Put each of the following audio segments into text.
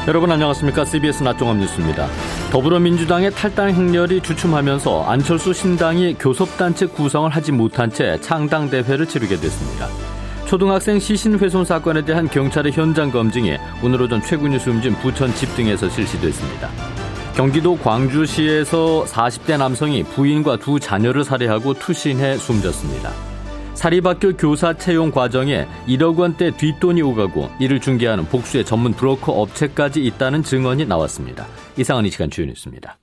여러분 안녕하십니까? CBS 낮종합 뉴스입니다. 더불어민주당의 탈당 행렬이 주춤하면서 안철수 신당이 교섭단체 구성을 하지 못한 채 창당대회를 치르게 됐습니다. 초등학생 시신 훼손 사건에 대한 경찰의 현장 검증이 오늘 오전 최군이 숨진 부천 집 등에서 실시됐습니다. 경기도 광주시에서 40대 남성이 부인과 두 자녀를 살해하고 투신해 숨졌습니다. 사립학교 교사 채용 과정에 1억 원대 뒷돈이 오가고 이를 중개하는 복수의 전문 브로커 업체까지 있다는 증언이 나왔습니다. 이상은 이 시간 주요 뉴스입니다.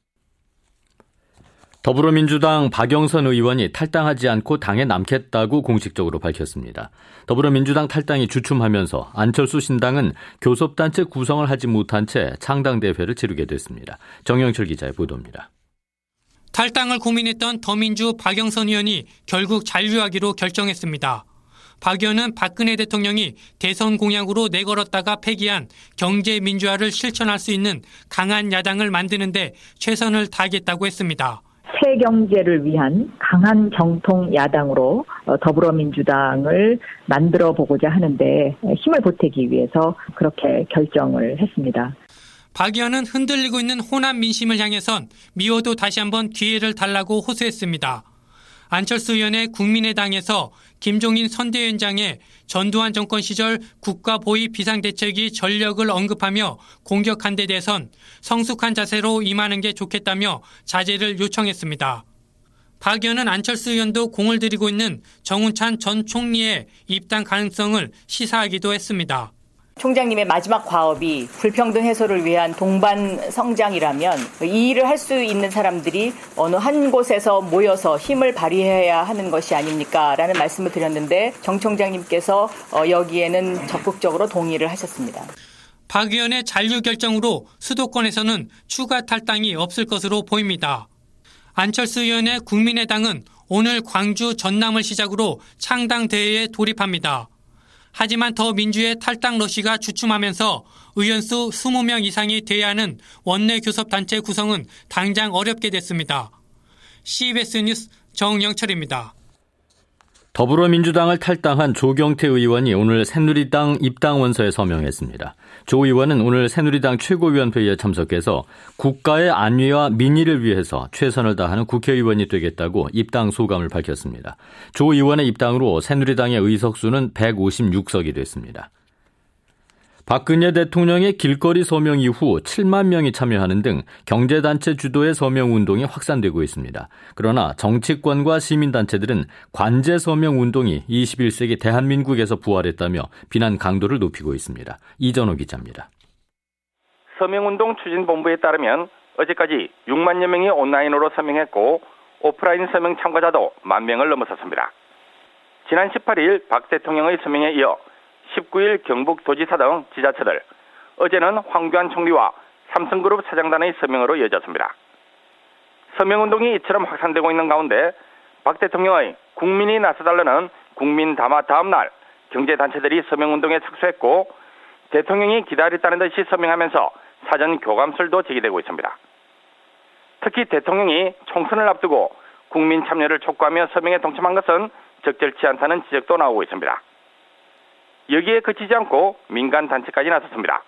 더불어민주당 박영선 의원이 탈당하지 않고 당에 남겠다고 공식적으로 밝혔습니다. 더불어민주당 탈당이 주춤하면서 안철수 신당은 교섭단체 구성을 하지 못한 채 창당대회를 치르게 됐습니다. 정영철 기자의 보도입니다. 탈당을 고민했던 더민주 박영선 의원이 결국 잔류하기로 결정했습니다. 박 의원은 박근혜 대통령이 대선 공약으로 내걸었다가 폐기한 경제민주화를 실천할 수 있는 강한 야당을 만드는 데 최선을 다하겠다고 했습니다. 새 경제를 위한 강한 정통 야당으로 더불어민주당을 만들어 보고자 하는데 힘을 보태기 위해서 그렇게 결정을 했습니다. 박 의원은 흔들리고 있는 호남 민심을 향해선 미워도 다시 한번 기회를 달라고 호소했습니다. 안철수 의원의 국민의당에서 김종인 선대위원장의 전두환 정권 시절 국가보위 비상대책위 전력을 언급하며 공격한 데 대해선 성숙한 자세로 임하는 게 좋겠다며 자제를 요청했습니다. 박 의원은 안철수 의원도 공을 들이고 있는 정운찬 전 총리의 입당 가능성을 시사하기도 했습니다. 총장님의 마지막 과업이 불평등 해소를 위한 동반 성장이라면 이 일을 할 수 있는 사람들이 어느 한 곳에서 모여서 힘을 발휘해야 하는 것이 아닙니까? 라는 말씀을 드렸는데 정 총장님께서 여기에는 적극적으로 동의를 하셨습니다. 박 의원의 잔류 결정으로 수도권에서는 추가 탈당이 없을 것으로 보입니다. 안철수 의원의 국민의당은 오늘 광주 전남을 시작으로 창당대회에 돌입합니다. 하지만 더민주의 탈당 러시가 주춤하면서 의원수 20명 이상이 돼야 하는 원내 교섭단체 구성은 당장 어렵게 됐습니다. CBS 뉴스 정영철입니다. 더불어민주당을 탈당한 조경태 의원이 오늘 새누리당 입당 원서에 서명했습니다. 조 의원은 오늘 새누리당 최고위원회의에 참석해서 국가의 안위와 민의를 위해서 최선을 다하는 국회의원이 되겠다고 입당 소감을 밝혔습니다. 조 의원의 입당으로 새누리당의 의석수는 156석이 됐습니다. 박근혜 대통령의 길거리 서명 이후 7만 명이 참여하는 등 경제단체 주도의 서명운동이 확산되고 있습니다. 그러나 정치권과 시민단체들은 관제 서명운동이 21세기 대한민국에서 부활했다며 비난 강도를 높이고 있습니다. 이전호 기자입니다. 서명운동 추진본부에 따르면 어제까지 6만여 명이 온라인으로 서명했고 오프라인 서명 참가자도 1만 명을 넘어섰습니다. 지난 18일 박 대통령의 서명에 이어 19일 경북도지사 등 지자체들, 어제는 황교안 총리와 삼성그룹 사장단의 서명으로 이어졌습니다. 서명운동이 이처럼 확산되고 있는 가운데 박 대통령의 국민이 나서달라는 국민 담화 다음 날 경제단체들이 서명운동에 착수했고 대통령이 기다렸다는 듯이 서명하면서 사전 교감설도 제기되고 있습니다. 특히 대통령이 총선을 앞두고 국민 참여를 촉구하며 서명에 동참한 것은 적절치 않다는 지적도 나오고 있습니다. 여기에 그치지 않고 민간단체까지 나섰습니다.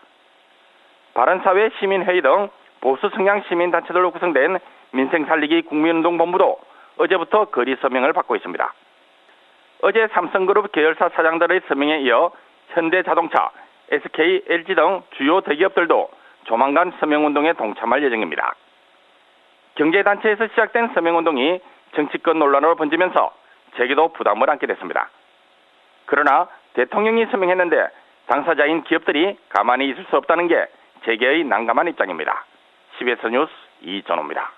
바른사회 시민회의 등 보수 성향 시민단체들로 구성된 민생살리기 국민운동본부도 어제부터 거리 서명을 받고 있습니다. 어제 삼성그룹 계열사 사장들의 서명에 이어 현대자동차, SK, LG 등 주요 대기업들도 조만간 서명운동에 동참할 예정입니다. 경제단체에서 시작된 서명운동이 정치권 논란으로 번지면서 재계도 부담을 안게 됐습니다. 그러나 대통령이 서명했는데 당사자인 기업들이 가만히 있을 수 없다는 게 재계의 난감한 입장입니다. CBS 뉴스 이전호입니다.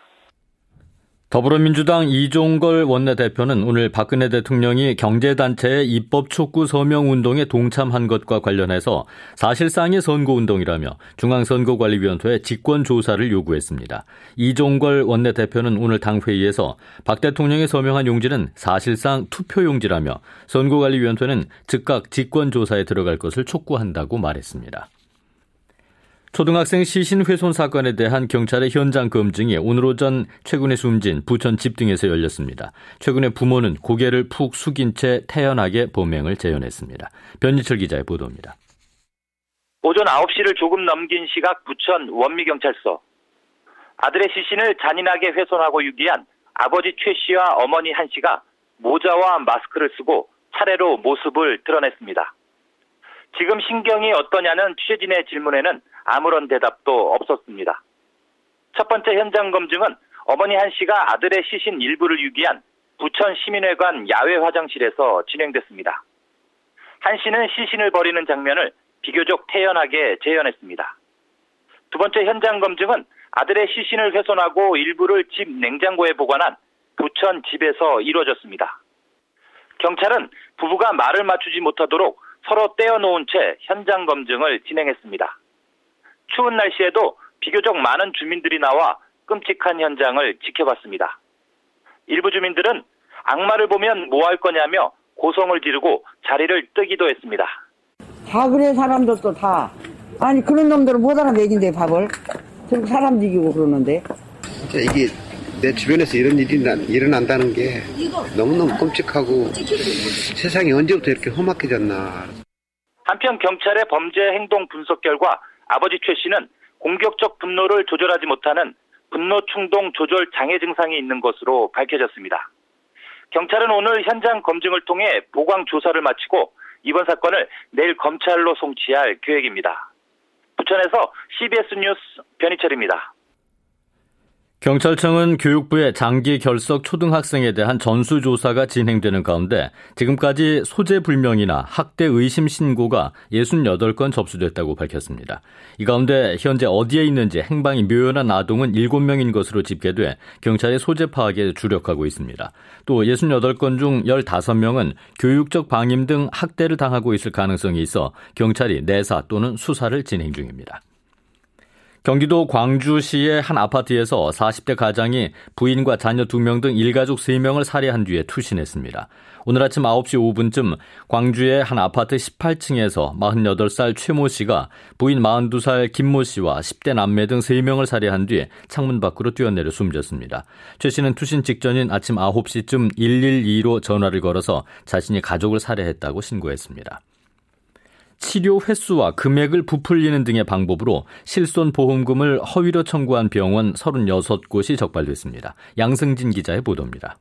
더불어민주당 이종걸 원내대표는 오늘 박근혜 대통령이 경제단체의 입법 촉구 서명운동에 동참한 것과 관련해서 사실상의 선거운동이라며 중앙선거관리위원회에 직권조사를 요구했습니다. 이종걸 원내대표는 오늘 당회의에서 박 대통령이 서명한 용지는 사실상 투표용지라며 선거관리위원회는 즉각 직권조사에 들어갈 것을 촉구한다고 말했습니다. 초등학생 시신 훼손 사건에 대한 경찰의 현장 검증이 오늘 오전 최근에 숨진 부천 집 등에서 열렸습니다. 최근에 부모는 고개를 푹 숙인 채 태연하게 범행을 재현했습니다. 변희철 기자의 보도입니다. 오전 9시를 조금 넘긴 시각 부천 원미경찰서. 아들의 시신을 잔인하게 훼손하고 유기한 아버지 최 씨와 어머니 한 씨가 모자와 마스크를 쓰고 차례로 모습을 드러냈습니다. 지금 신경이 어떠냐는 취재진의 질문에는 아무런 대답도 없었습니다. 첫 번째 현장 검증은 어머니 한 씨가 아들의 시신 일부를 유기한 부천 시민회관 야외 화장실에서 진행됐습니다. 한 씨는 시신을 버리는 장면을 비교적 태연하게 재현했습니다. 두 번째 현장 검증은 아들의 시신을 훼손하고 일부를 집 냉장고에 보관한 부천 집에서 이루어졌습니다. 경찰은 부부가 말을 맞추지 못하도록 서로 떼어놓은 채 현장 검증을 진행했습니다. 추운 날씨에도 비교적 많은 주민들이 나와 끔찍한 현장을 지켜봤습니다. 일부 주민들은 악마를 보면 뭐 할 거냐며 고성을 지르고 자리를 뜨기도 했습니다. 밥을 해 사람들도 다. 아니 그런 놈들은 못 알아내긴데 밥을. 저렇게 사람 죽이고 그러는데. 이게 내 주변에서 이런 일이 일어난다는 게 너무너무 끔찍하고 세상이 언제부터 이렇게 험악해졌나. 한편 경찰의 범죄 행동 분석 결과 아버지 최 씨는 공격적 분노를 조절하지 못하는 분노 충동 조절 장애 증상이 있는 것으로 밝혀졌습니다. 경찰은 오늘 현장 검증을 통해 보강 조사를 마치고 이번 사건을 내일 검찰로 송치할 계획입니다. 부천에서 CBS 뉴스 변희철입니다. 경찰청은 교육부의 장기 결석 초등학생에 대한 전수조사가 진행되는 가운데 지금까지 소재불명이나 학대 의심 신고가 68건 접수됐다고 밝혔습니다. 이 가운데 현재 어디에 있는지 행방이 묘연한 아동은 7명인 것으로 집계돼 경찰의 소재 파악에 주력하고 있습니다. 또 68건 중 15명은 교육적 방임 등 학대를 당하고 있을 가능성이 있어 경찰이 내사 또는 수사를 진행 중입니다. 경기도 광주시의 한 아파트에서 40대 가장이 부인과 자녀 2명 등 일가족 3명을 살해한 뒤에 투신했습니다. 오늘 아침 9시 5분쯤 광주의 한 아파트 18층에서 48살 최모 씨가 부인 42살 김모 씨와 10대 남매 등 3명을 살해한 뒤에 창문 밖으로 뛰어내려 숨졌습니다. 최 씨는 투신 직전인 아침 9시쯤 112로 전화를 걸어서 자신이 가족을 살해했다고 신고했습니다. 치료 횟수와 금액을 부풀리는 등의 방법으로 실손보험금을 허위로 청구한 병원 36곳이 적발됐습니다. 양승진 기자의 보도입니다.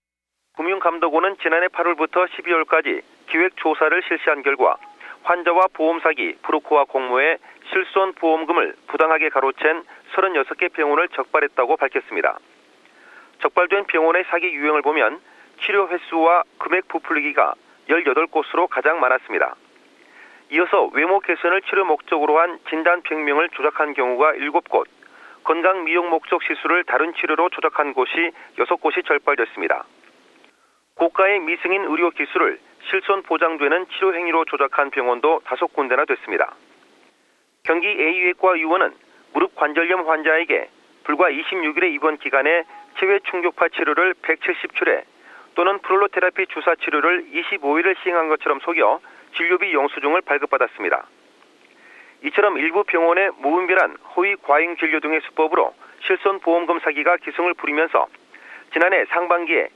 금융감독원은 지난해 8월부터 12월까지 기획조사를 실시한 결과 환자와 보험사기, 브로커와 공모해 실손보험금을 부당하게 가로챈 36개 병원을 적발했다고 밝혔습니다. 적발된 병원의 사기 유형을 보면 치료 횟수와 금액 부풀리기가 18곳으로 가장 많았습니다. 이어서 외모 개선을 치료 목적으로 한 진단병명을 조작한 경우가 7곳, 건강 미용 목적 시술을 다른 치료로 조작한 곳이 6곳이 적발됐습니다. 고가의 미승인 의료 기술을 실손 보장되는 치료 행위로 조작한 병원도 5군데나 됐습니다. 경기 A외과 의원은 무릎 관절염 환자에게 불과 26일의 입원 기간에 체외 충격파 치료를 170출에 또는 플로테라피 주사 치료를 25일을 시행한 것처럼 속여 진료비 영수증을 발급받았습니다. 이처럼 일부 병원의 무분별한 허위 과잉 진료 등의 수법으로 실손보험금 사기가 기승을 부리면서 지난해 상반기에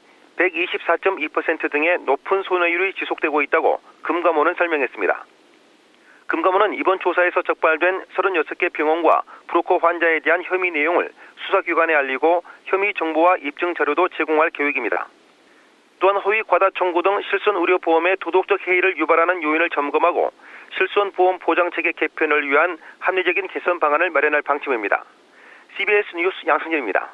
124.2% 등의 높은 손해율이 지속되고 있다고 금감원은 설명했습니다. 금감원은 이번 조사에서 적발된 36개 병원과 브로커 환자에 대한 혐의 내용을 수사기관에 알리고 혐의 정보와 입증 자료도 제공할 계획입니다. 또한 허위 과다 청구 등 실손의료보험의 도덕적 해이를 유발하는 요인을 점검하고 실손보험 보장체계 개편을 위한 합리적인 개선 방안을 마련할 방침입니다. CBS 뉴스 양승진입니다.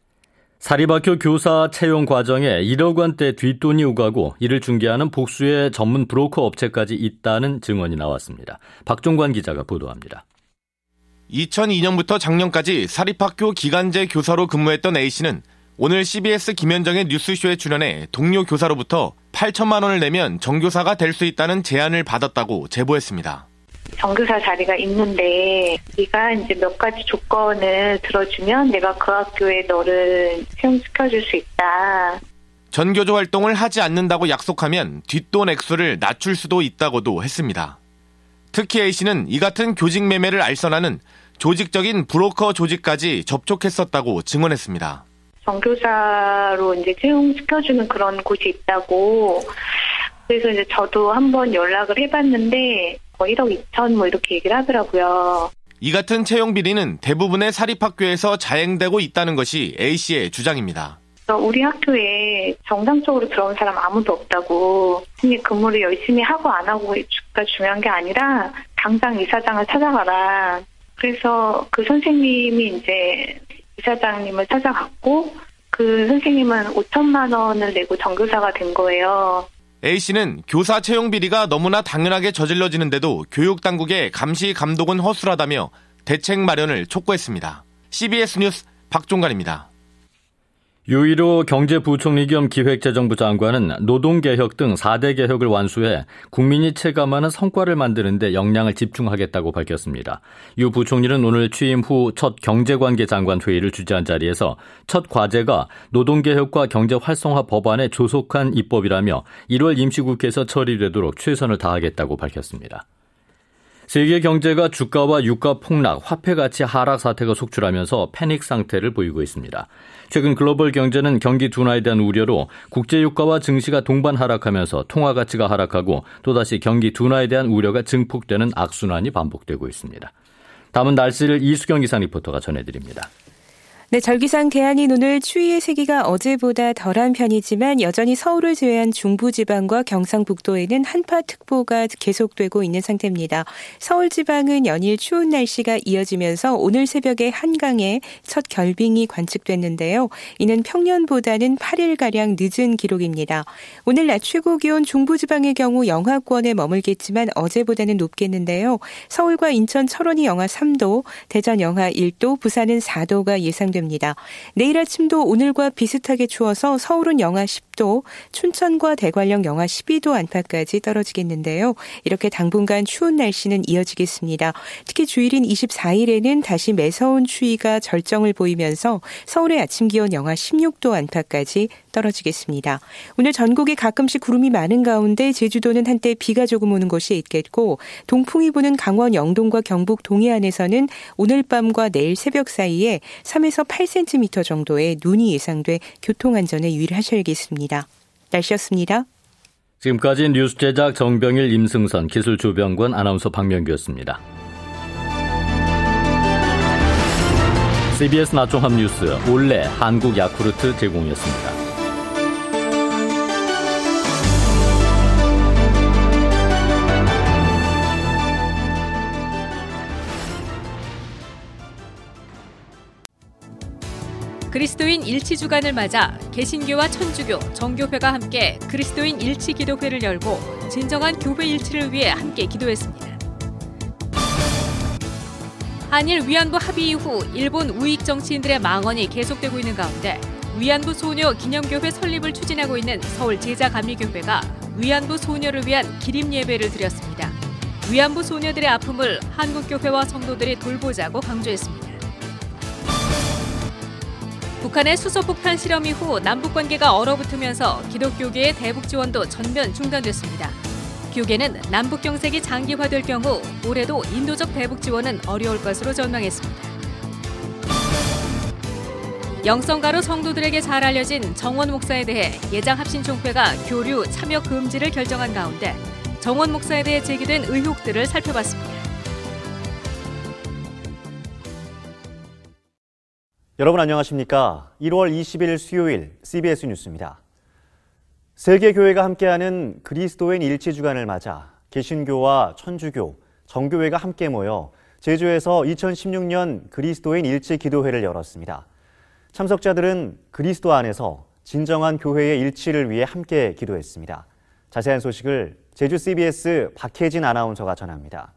사립학교 교사 채용 과정에 1억 원대 뒷돈이 오가고 이를 중개하는 복수의 전문 브로커 업체까지 있다는 증언이 나왔습니다. 박종관 기자가 보도합니다. 2002년부터 작년까지 사립학교 기간제 교사로 근무했던 A씨는 오늘 CBS 김현정의 뉴스쇼에 출연해 동료 교사로부터 8천만 원을 내면 정교사가 될 수 있다는 제안을 받았다고 제보했습니다. 정교사 자리가 있는데 네가 이제 몇 가지 조건을 들어주면 내가 그 학교에 너를 채용시켜줄 수 있다. 전교조 활동을 하지 않는다고 약속하면 뒷돈 액수를 낮출 수도 있다고도 했습니다. 특히 A씨는 이 같은 교직 매매를 알선하는 조직적인 브로커 조직까지 접촉했었다고 증언했습니다. 정교사로 이제 채용시켜주는 그런 곳이 있다고. 그래서 이제 저도 한번 연락을 해봤는데 1억 2천 이렇게 얘기를 하더라고요. 이 같은 채용 비리는 대부분의 사립학교에서 자행되고 있다는 것이 A씨의 주장입니다. 우리 학교에 정상적으로 들어온 사람 아무도 없다고. 근무를 열심히 하고 안 하고가 중요한 게 아니라 당장 이사장을 찾아가라. 그래서 그 선생님이 이제 이사장님을 찾아갔고 그 선생님은 5천만 원을 내고 정교사가 된 거예요. A씨는 교사 채용 비리가 너무나 당연하게 저질러지는데도 교육당국의 감시 감독은 허술하다며 대책 마련을 촉구했습니다. CBS 뉴스 박종관입니다. 유일호 경제부총리 겸 기획재정부 장관은 노동개혁 등 4대 개혁을 완수해 국민이 체감하는 성과를 만드는 데 역량을 집중하겠다고 밝혔습니다. 유 부총리는 오늘 취임 후 첫 경제관계 장관 회의를 주재한 자리에서 첫 과제가 노동개혁과 경제활성화 법안의 조속한 입법이라며 1월 임시국회에서 처리되도록 최선을 다하겠다고 밝혔습니다. 세계 경제가 주가와 유가 폭락, 화폐 가치 하락 사태가 속출하면서 패닉 상태를 보이고 있습니다. 최근 글로벌 경제는 경기 둔화에 대한 우려로 국제 유가와 증시가 동반 하락하면서 통화 가치가 하락하고 또다시 경기 둔화에 대한 우려가 증폭되는 악순환이 반복되고 있습니다. 다음은 날씨를 이수경 기상 리포터가 전해드립니다. 네, 절기상 대한인 오늘 추위의 세기가 어제보다 덜한 편이지만 여전히 서울을 제외한 중부지방과 경상북도에는 한파특보가 계속되고 있는 상태입니다. 서울 지방은 연일 추운 날씨가 이어지면서 오늘 새벽에 한강에 첫 결빙이 관측됐는데요. 이는 평년보다는 8일가량 늦은 기록입니다. 오늘 낮 최고 기온 중부지방의 경우 영하권에 머물겠지만 어제보다는 높겠는데요. 서울과 인천, 철원이 영하 3도, 대전 영하 1도, 부산은 4도가 예상됩니다. 내일 아침도 오늘과 비슷하게 추워서 서울은 영하 10도, 춘천과 대관령 영하 12도 안팎까지 떨어지겠는데요. 이렇게 당분간 추운 날씨는 이어지겠습니다. 특히 주일인 24일에는 다시 매서운 추위가 절정을 보이면서 서울의 아침 기온 영하 16도 안팎까지 떨어지겠습니다. 오늘 전국에 가끔씩 구름이 많은 가운데 제주도는 한때 비가 조금 오는 곳이 있겠고 동풍이 부는 강원 영동과 경북 동해안에서는 오늘 밤과 내일 새벽 사이에 3에서 8cm 정도의 눈이 예상돼 교통안전에 유의하셔야겠습니다. 날씨였습니다. 지금까지 뉴스 제작 정병일, 임승선, 기술 조병권, 아나운서 박명규였습니다. CBS 낮 종합 뉴스 올레 한국 야쿠르트 제공이었습니다. 그리스도인 일치주간을 맞아 개신교와 천주교, 정교회가 함께 그리스도인 일치기도회를 열고 진정한 교회 일치를 위해 함께 기도했습니다. 한일 위안부 합의 이후 일본 우익 정치인들의 망언이 계속되고 있는 가운데 위안부 소녀 기념교회 설립을 추진하고 있는 서울 제자감리교회가 위안부 소녀를 위한 기림 예배를 드렸습니다. 위안부 소녀들의 아픔을 한국교회와 성도들이 돌보자고 강조했습니다. 북한의 수소폭탄 실험 이후 남북관계가 얼어붙으면서 기독교계의 대북 지원도 전면 중단됐습니다. 교계는 남북 경색이 장기화될 경우 올해도 인도적 대북 지원은 어려울 것으로 전망했습니다. 영성가로 성도들에게 잘 알려진 정원 목사에 대해 예장합신총회가 교류 참여 금지를 결정한 가운데 정원 목사에 대해 제기된 의혹들을 살펴봤습니다. 여러분 안녕하십니까? 1월 20일 수요일 CBS 뉴스입니다. 세계교회가 함께하는 그리스도인 일치주간을 맞아 개신교와 천주교, 정교회가 함께 모여 제주에서 2016년 그리스도인 일치기도회를 열었습니다. 참석자들은 그리스도 안에서 진정한 교회의 일치를 위해 함께 기도했습니다. 자세한 소식을 제주 CBS 박혜진 아나운서가 전합니다.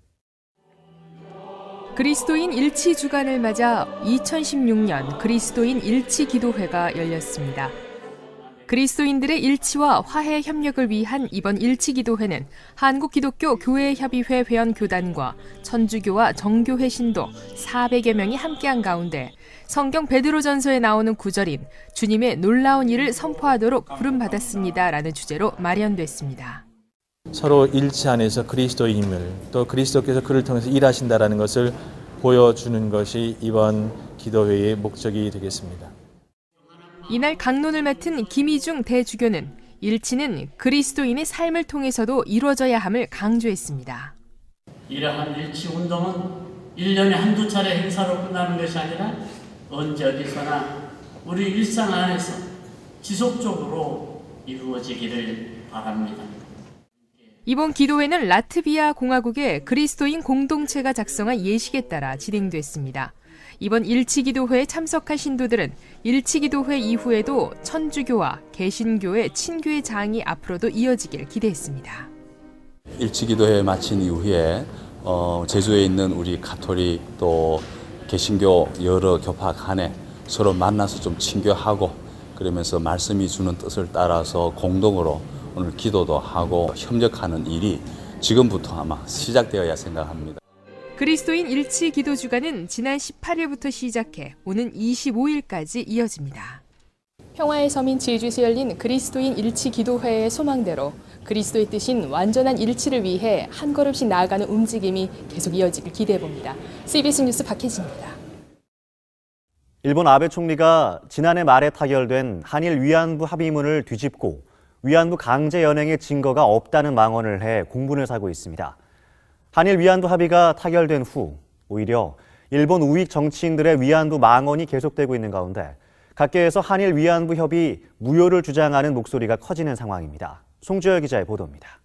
그리스도인 일치주간을 맞아 2016년 그리스도인 일치기도회가 열렸습니다. 그리스도인들의 일치와 화해 협력을 위한 이번 일치기도회는 한국기독교교회협의회 회원교단과 천주교와 정교회 신도 400여 명이 함께한 가운데 성경 베드로전서에 나오는 구절인 주님의 놀라운 일을 선포하도록 부름받았습니다라는 주제로 마련됐습니다. 서로 일치 안에서 그리스도인임을 또 그리스도께서 그를 통해서 일하신다라는 것을 보여주는 것이 이번 기도회의 목적이 되겠습니다. 이날 강론을 맡은 김희중 대주교는 일치는 그리스도인의 삶을 통해서도 이루어져야 함을 강조했습니다. 이러한 일치운동은 1년에 한두 차례 행사로 끝나는 것이 아니라 언제 어디서나 우리 일상 안에서 지속적으로 이루어지기를 바랍니다. 이번 기도회는 라트비아 공화국의 그리스도인 공동체가 작성한 예식에 따라 진행됐습니다. 이번 일치기도회에 참석한 신도들은 일치기도회 이후에도 천주교와 개신교의 친교의 장이 앞으로도 이어지길 기대했습니다. 일치기도회 마친 이후에 제주에 있는 우리 가톨릭 또 개신교 여러 교파 간에 서로 만나서 좀 친교하고 그러면서 말씀이 주는 뜻을 따라서 공동으로 오늘 기도도 하고 협력하는 일이 지금부터 아마 시작되어야 생각합니다. 그리스도인 일치 기도 주간은 지난 18일부터 시작해 오는 25일까지 이어집니다. 평화의 섬인 제주에서 열린 그리스도인 일치 기도회의 소망대로 그리스도의 뜻인 완전한 일치를 위해 한 걸음씩 나아가는 움직임이 계속 이어지길 기대해봅니다. CBS 뉴스 박혜진입니다. 일본 아베 총리가 지난해 말에 타결된 한일 위안부 합의문을 뒤집고 위안부 강제 연행의 증거가 없다는 망언을 해 공분을 사고 있습니다. 한일 위안부 합의가 타결된 후 오히려 일본 우익 정치인들의 위안부 망언이 계속되고 있는 가운데 각계에서 한일 위안부 협의 무효를 주장하는 목소리가 커지는 상황입니다. 송주열 기자의 보도입니다.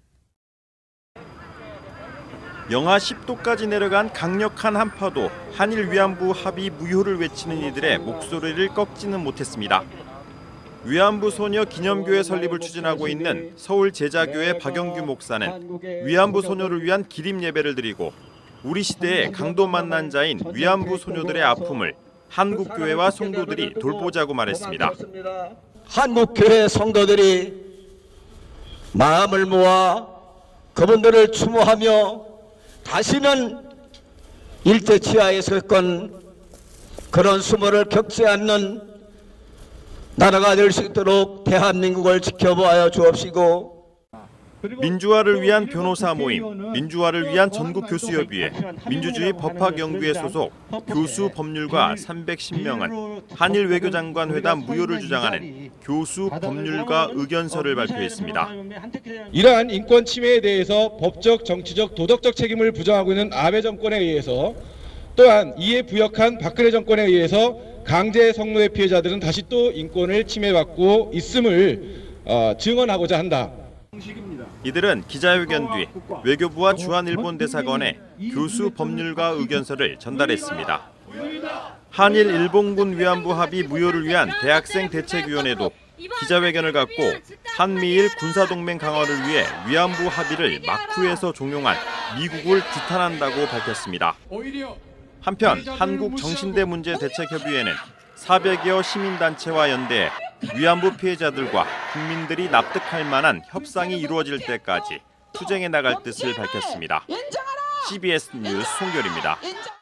영하 10도까지 내려간 강력한 한파도 한일 위안부 합의 무효를 외치는 이들의 목소리를 꺾지는 못했습니다. 위안부 소녀 기념교회 설립을 추진하고 있는 서울 제자교회 박영규 목사는 위안부 소녀를 위한 기림 예배를 드리고 우리 시대의 강도 만난 자인 위안부 소녀들의 아픔을 한국교회와 성도들이 돌보자고 말했습니다. 한국교회 성도들이 마음을 모아 그분들을 추모하며 다시는 일제치하에 섰건 그런 수모를 겪지 않는 나라가 될 수 있도록 대한민국을 지켜보아야 주옵시고 민주화를 위한 변호사 모임, 민주화를 위한 전국교수협의회, 민주주의 법학연구회 소속 교수 법률가 310명은 한일 외교장관 회담 무효를 주장하는 교수 법률가 의견서를 발표했습니다. 이러한 인권 침해에 대해서 법적, 정치적, 도덕적 책임을 부정하고 있는 아베 정권에 의해서 또한 이에 부역한 박근혜 정권에 의해서 강제 성노예 피해자들은 다시 또 인권을 침해받고 있음을 증언하고자 한다. 이들은 기자회견 뒤 외교부와 주한일본 대사관에 교수 법률가 의견서를 전달했습니다. 한일 일본군 위안부 합의 무효를 위한 대학생 대책위원회도 기자회견을 갖고 한미일 군사동맹 강화를 위해 위안부 합의를 막후에서 종용한 미국을 규탄한다고 밝혔습니다. 한편 한국정신대문제대책협의회는 400여 시민단체와 연대해 위안부 피해자들과 국민들이 납득할 만한 협상이 이루어질 때까지 투쟁해 나갈 뜻을 밝혔습니다. CBS 뉴스 송결입니다.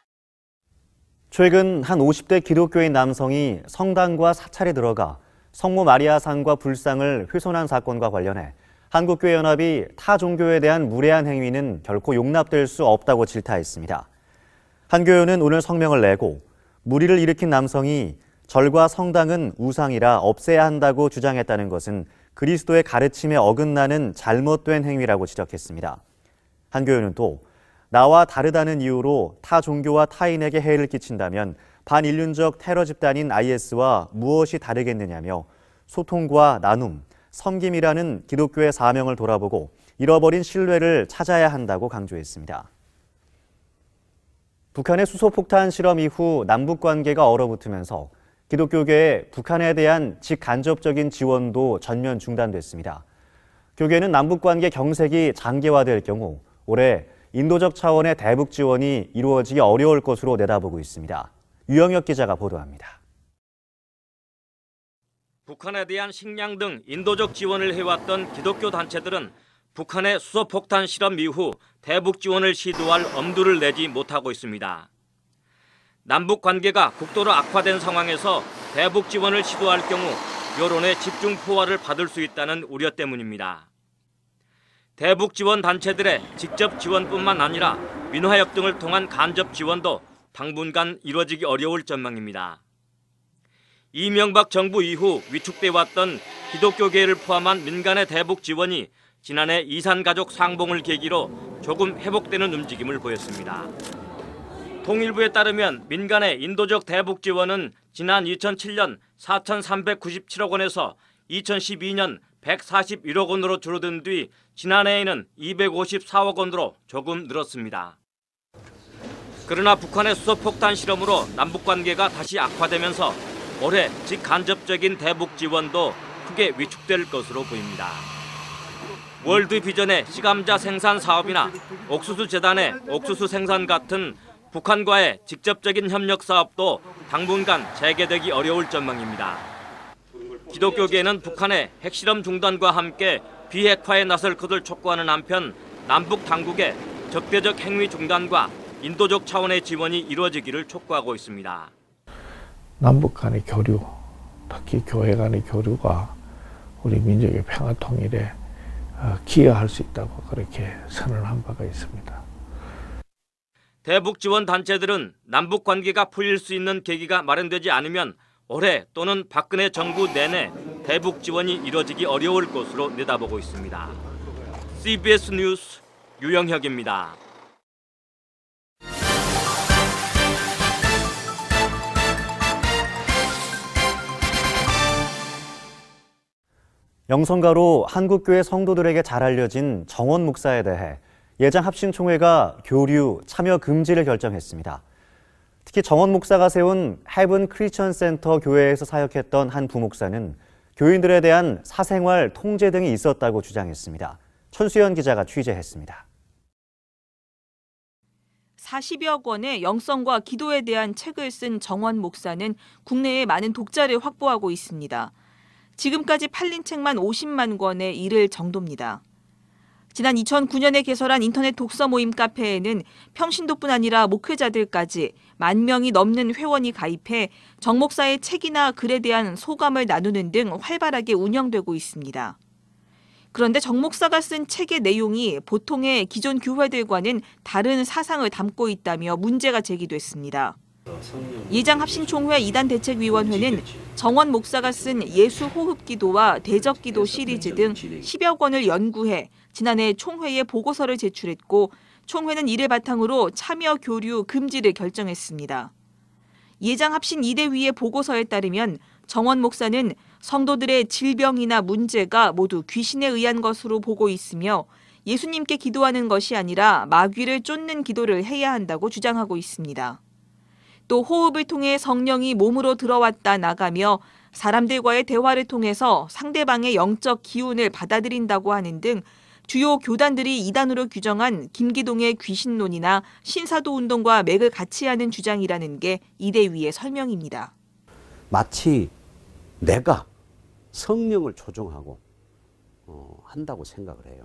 최근 한 50대 기독교인 남성이 성당과 사찰에 들어가 성모 마리아상과 불상을 훼손한 사건과 관련해 한국교회연합이 타 종교에 대한 무례한 행위는 결코 용납될 수 없다고 질타했습니다. 한 교회는 오늘 성명을 내고 무리를 일으킨 남성이 절과 성당은 우상이라 없애야 한다고 주장했다는 것은 그리스도의 가르침에 어긋나는 잘못된 행위라고 지적했습니다. 한 교회는 또 나와 다르다는 이유로 타 종교와 타인에게 해를 끼친다면 반인륜적 테러 집단인 IS와 무엇이 다르겠느냐며 소통과 나눔, 섬김이라는 기독교의 사명을 돌아보고 잃어버린 신뢰를 찾아야 한다고 강조했습니다. 북한의 수소폭탄 실험 이후 남북관계가 얼어붙으면서 기독교계의 북한에 대한 직간접적인 지원도 전면 중단됐습니다. 교계는 남북관계 경색이 장기화될 경우 올해 인도적 차원의 대북 지원이 이루어지기 어려울 것으로 내다보고 있습니다. 유영혁 기자가 보도합니다. 북한에 대한 식량 등 인도적 지원을 해왔던 기독교 단체들은 북한의 수소폭탄 실험 이후 대북 지원을 시도할 엄두를 내지 못하고 있습니다. 남북 관계가 극도로 악화된 상황에서 대북 지원을 시도할 경우 여론의 집중 포화를 받을 수 있다는 우려 때문입니다. 대북 지원 단체들의 직접 지원뿐만 아니라 민화협 등을 통한 간접 지원도 당분간 이루어지기 어려울 전망입니다. 이명박 정부 이후 위축돼 왔던 기독교계를 포함한 민간의 대북 지원이 지난해 이산가족 상봉을 계기로 조금 회복되는 움직임을 보였습니다. 통일부에 따르면 민간의 인도적 대북 지원은 지난 2007년 4,397억 원에서 2012년 141억 원으로 줄어든 뒤 지난해에는 254억 원으로 조금 늘었습니다. 그러나 북한의 수소폭탄 실험으로 남북관계가 다시 악화되면서 올해 직간접적인 대북 지원도 크게 위축될 것으로 보입니다. 월드비전의 시감자 생산 사업이나 옥수수 재단의 옥수수 생산 같은 북한과의 직접적인 협력 사업도 당분간 재개되기 어려울 전망입니다. 기독교계는 북한의 핵실험 중단과 함께 비핵화에 나설 것을 촉구하는 한편 남북 당국의 적대적 행위 중단과 인도적 차원의 지원이 이루어지기를 촉구하고 있습니다. 남북 간의 교류, 특히 교회 간의 교류가 우리 민족의 평화 통일에 기여할 수 있다고 그렇게 선언한 바가 있습니다. 대북 지원 단체들은 남북 관계가 풀릴 수 있는 계기가 마련되지 않으면 올해 또는 박근혜 정부 내내 대북 지원이 이뤄지기 어려울 것으로 내다보고 있습니다. CBS 뉴스 유영혁입니다. 영성가로 한국교회 성도들에게 잘 알려진 정원 목사에 대해 예장 합신총회가 교류, 참여 금지를 결정했습니다. 특히 정원 목사가 세운 헤븐 크리스천 센터 교회에서 사역했던 한 부목사는 교인들에 대한 사생활 통제 등이 있었다고 주장했습니다. 천수연 기자가 취재했습니다. 40여 권의 영성과 기도에 대한 책을 쓴 정원 목사는 국내에 많은 독자를 확보하고 있습니다. 지금까지 팔린 책만 50만 권에 이를 정도입니다. 지난 2009년에 개설한 인터넷 독서 모임 카페에는 평신도뿐 아니라 목회자들까지 10,000명이 넘는 회원이 가입해 정 목사의 책이나 글에 대한 소감을 나누는 등 활발하게 운영되고 있습니다. 그런데 정 목사가 쓴 책의 내용이 보통의 기존 교회들과는 다른 사상을 담고 있다며 문제가 제기됐습니다. 예장합신총회 이단대책위원회는 정원 목사가 쓴 예수호흡기도와 대적기도 시리즈 등 10여 권을 연구해 지난해 총회에 보고서를 제출했고 총회는 이를 바탕으로 참여 교류 금지를 결정했습니다. 예장합신 이대위의 보고서에 따르면 정원 목사는 성도들의 질병이나 문제가 모두 귀신에 의한 것으로 보고 있으며 예수님께 기도하는 것이 아니라 마귀를 쫓는 기도를 해야 한다고 주장하고 있습니다. 또 호흡을 통해 성령이 몸으로 들어왔다 나가며 사람들과의 대화를 통해서 상대방의 영적 기운을 받아들인다고 하는 등 주요 교단들이 이단으로 규정한 김기동의 귀신론이나 신사도 운동과 맥을 같이 하는 주장이라는 게 이대위의 설명입니다. 마치 내가 성령을 조종하고 한다고 생각을 해요.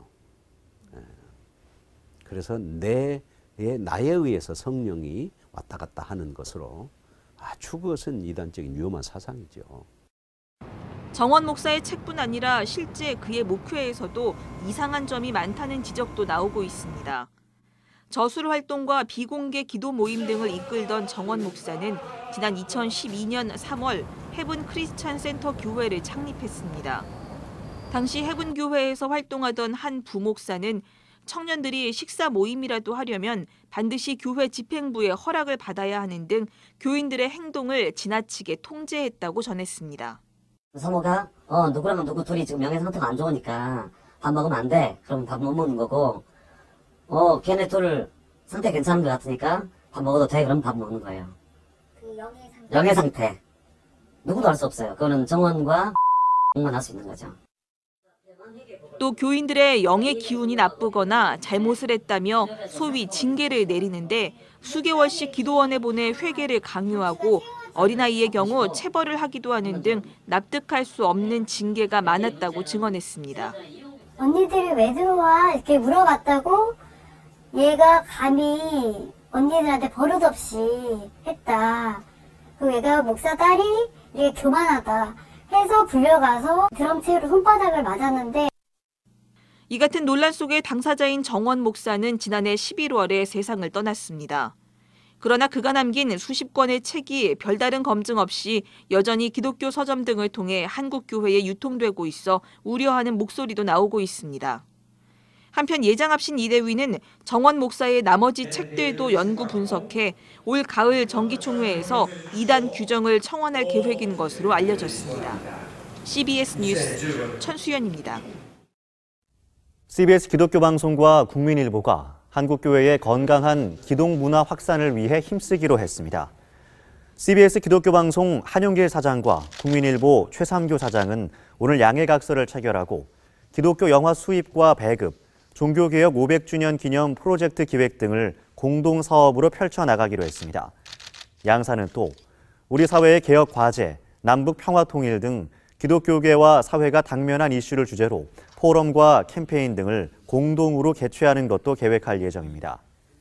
그래서 나에 의해서 성령이 왔다 갔다 하는 것으로 아주 그것은 이단적인 위험한 사상이죠. 정원 목사의 책뿐 아니라 실제 그의 목회에서도 이상한 점이 많다는 지적도 나오고 있습니다. 저술 활동과 비공개 기도 모임 등을 이끌던 정원 목사는 지난 2012년 3월 헤븐 크리스천 센터 교회를 창립했습니다. 당시 헤븐 교회에서 활동하던 한 부목사는 청년들이 식사 모임이라도 하려면 반드시 교회 집행부의 허락을 받아야 하는 등 교인들의 행동을 지나치게 통제했다고 전했습니다. 사모가 누구랑 누구 둘이 지금 명예 상태가 안 좋으니까 밥 먹으면 안 돼. 그러면 밥 못 먹는 거고 걔네 둘 상태 괜찮은 것 같으니까 밥 먹어도 돼. 그러면 밥 먹는 거예요. 그 영의 상태. 누구도 할 수 없어요. 그거는 정원과 만 할 수 있는 거죠. 또 교인들의 영의 기운이 나쁘거나 잘못을 했다며 소위 징계를 내리는데 수개월씩 기도원에 보내 회개를 강요하고 어린아이의 경우 체벌을 하기도 하는 등 납득할 수 없는 징계가 많았다고 증언했습니다. 언니들이 왜 들어와? 이렇게 물어봤다고 얘가 감히 언니들한테 버릇없이 했다. 그 얘가 목사 딸이 이게 교만하다 해서 불려가서 드럼체로 손바닥을 맞았는데 이 같은 논란 속에 당사자인 정원 목사는 지난해 11월에 세상을 떠났습니다. 그러나 그가 남긴 수십 권의 책이 별다른 검증 없이 여전히 기독교 서점 등을 통해 한국 교회에 유통되고 있어 우려하는 목소리도 나오고 있습니다. 한편 예장합신 이대위는 정원 목사의 나머지 책들도 연구 분석해 올 가을 정기총회에서 이단 규정을 청원할 계획인 것으로 알려졌습니다. CBS 뉴스 천수연입니다. CBS 기독교 방송과 국민일보가 한국교회의 건강한 기독문화 확산을 위해 힘쓰기로 했습니다. CBS 기독교 방송 한용길 사장과 국민일보 최삼교 사장은 오늘 양해각서를 체결하고 기독교 영화 수입과 배급, 종교개혁 500주년 기념 프로젝트 기획 등을 공동 사업으로 펼쳐나가기로 했습니다. 양사는 또 우리 사회의 개혁 과제, 남북 평화 통일 등 기독교계와 사회가 당면한 이슈를 주제로 포럼과 캠페인 등을 공동으로 개최하는 것도 계획할 예정입니다.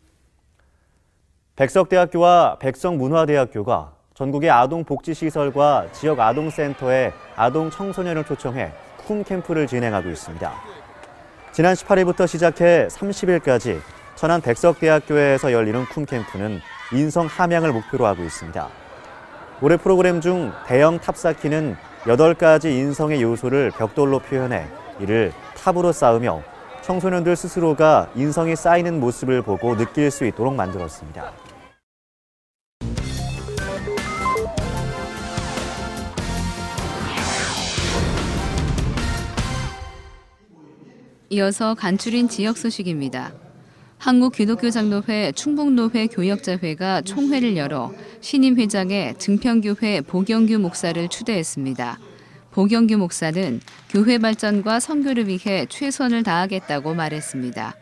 백석대학교와 백석문화대학교가 전국의 아동복지시설과 지역 아동센터에 아동 청소년을 초청해 쿰 캠프를 진행하고 있습니다. 지난 18일부터 시작해 30일까지 천안 백석대학교에서 열리는 쿰 캠프는 인성 함양을 목표로 하고 있습니다. 올해 프로그램 중 대형 탑 쌓기는 8가지 인성의 요소를 벽돌로 표현해 이를 탑으로 쌓으며 청소년들 스스로가 인성이 쌓이는 모습을 보고 느낄 수 있도록 만들었습니다. 이어서 간추린 지역 소식입니다. 한국기독교장로회 충북노회 교역자회가 총회를 열어 신임 회장에 증평교회 보경규 목사를 추대했습니다. 보경규 목사는 교회 발전과 선교를 위해 최선을 다하겠다고 말했습니다.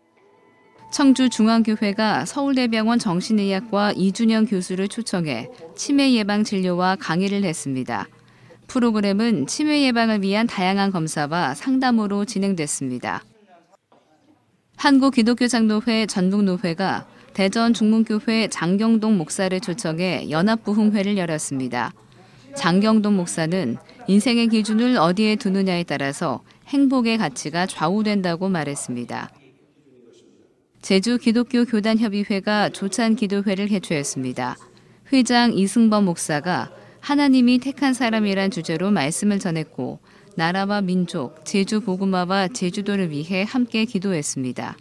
청주중앙교회가 서울대병원 정신의학과 이준영 교수를 초청해 치매 예방 진료와 강의를 했습니다. 프로그램은 치매 예방을 위한 다양한 검사와 상담으로 진행됐습니다. 한국기독교장로회 전북노회가 대전 중문교회 장경동 목사를 초청해 연합부흥회를 열었습니다. 장경동 목사는 인생의 기준을 어디에 두느냐에 따라서 행복의 가치가 좌우된다고 말했습니다. 제주기독교교단협의회가 조찬기도회를 개최했습니다. 회장 이승범 목사가 하나님이 택한 사람이란 주제로 말씀을 전했고 나라와 민족, 제주 복음화와 제주도를 위해 함께 기도했습니다.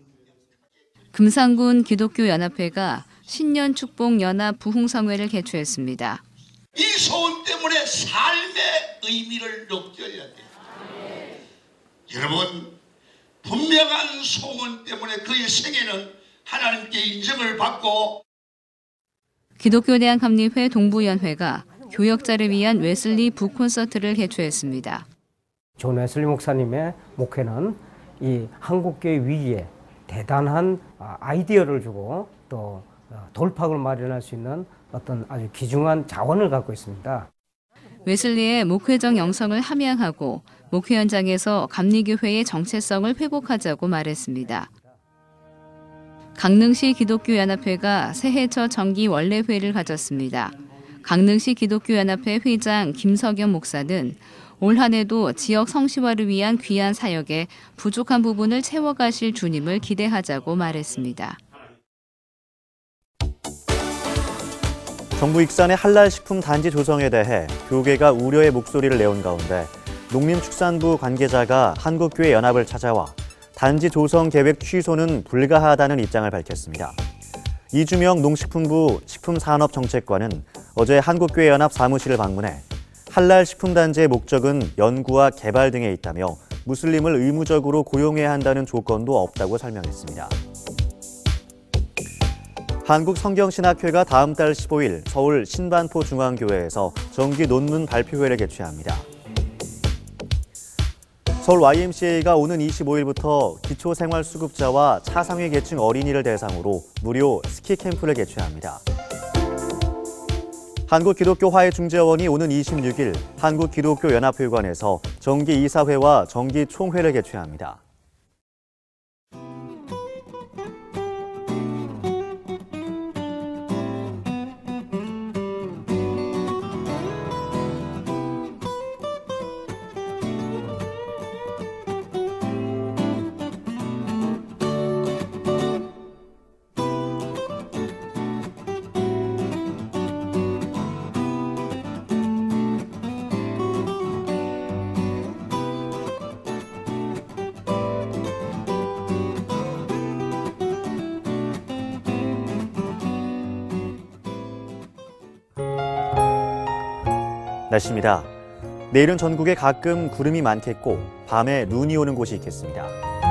금산군 기독교연합회가 신년 축복 연합 부흥성회를 개최했습니다. 이 소원 때문에 삶의 의미를 느껴야 돼요. 여러분, 분명한 소원 때문에 그의 생애는 하나님께 인정을 받고 기독교대한감리회 동부연회가 교역자를 위한 웨슬리 북콘서트를 개최했습니다. 존 웨슬리 목사님의 목회는 이 한국교회 위기에 대단한 아이디어를 주고 또 돌파구를 마련할 수 있는 어떤 아주 귀중한 자원을 갖고 있습니다. 웨슬리의 목회적 영성을 함양하고 목회 현장에서 감리교회의 정체성을 회복하자고 말했습니다. 강릉시 기독교연합회가 새해 첫 정기 원래회를 가졌습니다. 강릉시 기독교연합회 회장 김석영 목사는 올 한 해도 지역 성시화를 위한 귀한 사역에 부족한 부분을 채워가실 주님을 기대하자고 말했습니다. 정부 익산의 한랄식품 단지 조성에 대해 교계가 우려의 목소리를 내온 가운데 농림축산부 관계자가 한국교회 연합을 찾아와 단지 조성 계획 취소는 불가하다는 입장을 밝혔습니다. 이주명 농식품부 식품산업정책관은 어제 한국교회 연합 사무실을 방문해 할랄 식품단지의 목적은 연구와 개발 등에 있다며 무슬림을 의무적으로 고용해야 한다는 조건도 없다고 설명했습니다. 한국성경신학회가 다음 달 15일 서울 신반포 중앙교회에서 정기 논문 발표회를 개최합니다. 서울 YMCA가 오는 25일부터 기초생활수급자와 차상위 계층 어린이를 대상으로 무료 스키 캠프를 개최합니다. 한국기독교화해중재원이 오는 26일 한국기독교연합회관에서 정기이사회와 정기총회를 개최합니다. 날씨입니다. 내일은 전국에 가끔 구름이 많겠고 밤에 눈이 오는 곳이 있겠습니다.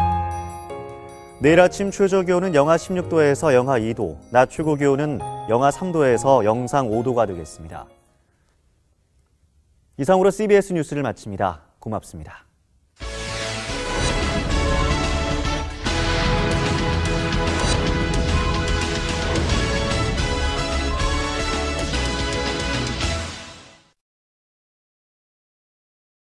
내일 아침 최저 기온은 영하 16도에서 영하 2도, 낮 최고 기온은 영하 3도에서 영상 5도가 되겠습니다. 이상으로 CBS 뉴스를 마칩니다. 고맙습니다.